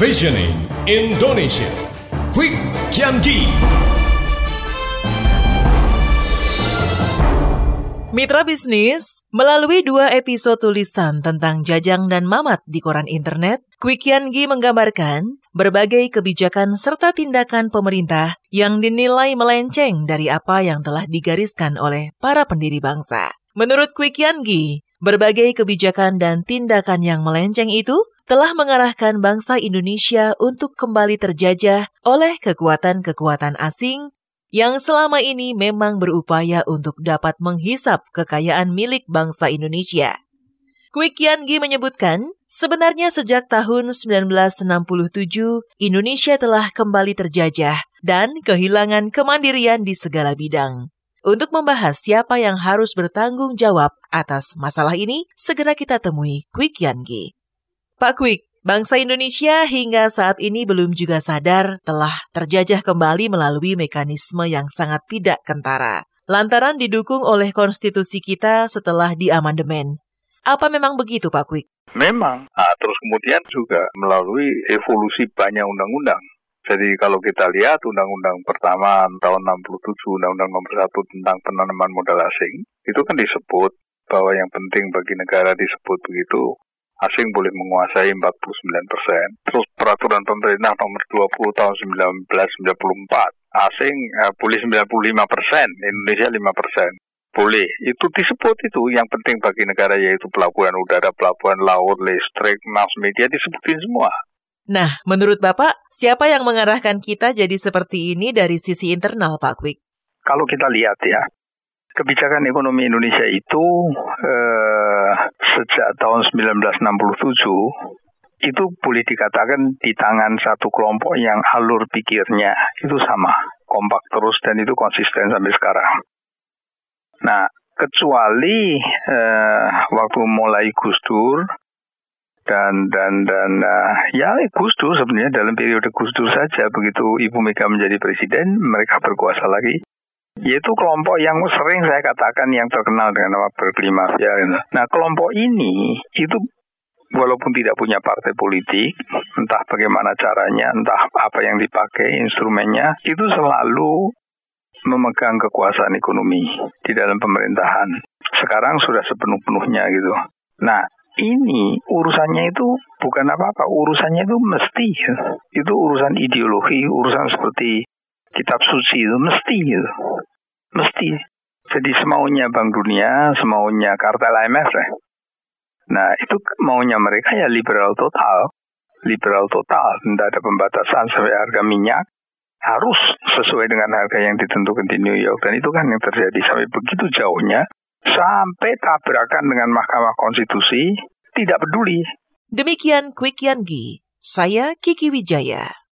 Visioning Indonesia. Quick Kian Gi. Mitra bisnis, melalui 2 episode tulisan tentang Jajang dan Mamat di koran internet, Quick Kian Gi menggambarkan berbagai kebijakan serta tindakan pemerintah yang dinilai melenceng dari apa yang telah digariskan oleh para pendiri bangsa. Menurut Quick Kian Gi, berbagai kebijakan dan tindakan yang melenceng itu telah mengarahkan bangsa Indonesia untuk kembali terjajah oleh kekuatan-kekuatan asing yang selama ini memang berupaya untuk dapat menghisap kekayaan milik bangsa Indonesia. Quick Kian Gi menyebutkan, sebenarnya sejak tahun 1967, Indonesia telah kembali terjajah dan kehilangan kemandirian di segala bidang. Untuk membahas siapa yang harus bertanggung jawab atas masalah ini, segera kita temui Quick Kian Gi. Pak Quick, bangsa Indonesia hingga saat ini belum juga sadar telah terjajah kembali melalui mekanisme yang sangat tidak kentara, lantaran didukung oleh konstitusi kita setelah diamandemen. Apa memang begitu, Pak Quick? Memang. Terus kemudian juga melalui evolusi banyak undang-undang. Jadi kalau kita lihat undang-undang pertama tahun 67, undang-undang nomor 1 tentang penanaman modal asing, itu kan disebut bahwa yang penting bagi negara disebut begitu, asing boleh menguasai 49%. Terus peraturan pemerintah nomor 20 tahun 1994, asing boleh 95%, Indonesia 5%. Boleh. Itu disebut itu yang penting bagi negara, yaitu pelabuhan udara, pelabuhan laut, listrik, mass media, disebutin semua. Nah, menurut Bapak, siapa yang mengarahkan kita jadi seperti ini dari sisi internal, Pak Quick? Kalau kita lihat ya, kebijakan ekonomi Indonesia itu sejak tahun 1967 itu boleh dikatakan di tangan satu kelompok yang alur pikirnya itu sama, kompak terus dan itu konsisten sampai sekarang. Nah, kecuali waktu mulai Gus Dur dan Gus Dur sebenarnya dalam periode Gus Dur saja, begitu Ibu Mega menjadi presiden, mereka berkuasa lagi. Yaitu kelompok yang sering saya katakan yang terkenal dengan nama Berkeley Mafia. Nah, kelompok ini itu walaupun tidak punya partai politik, entah bagaimana caranya, entah apa yang dipakai instrumennya, itu selalu memegang kekuasaan ekonomi di dalam pemerintahan. Sekarang sudah sepenuh-penuhnya gitu. Nah, ini urusannya itu bukan apa-apa, urusannya itu mesti. Itu urusan ideologi, urusan seperti kitab suci itu mesti gitu. Mesti. Jadi semaunya Bank Dunia, semaunya kartel IMF ya. Nah, itu maunya mereka ya liberal total. Liberal total, tidak ada pembatasan sampai harga minyak harus sesuai dengan harga yang ditentukan di New York. Dan itu kan yang terjadi sampai begitu jauhnya, sampai tabrakan dengan Mahkamah Konstitusi, tidak peduli. Demikian Quick Kian Gi, saya Kiki Wijaya.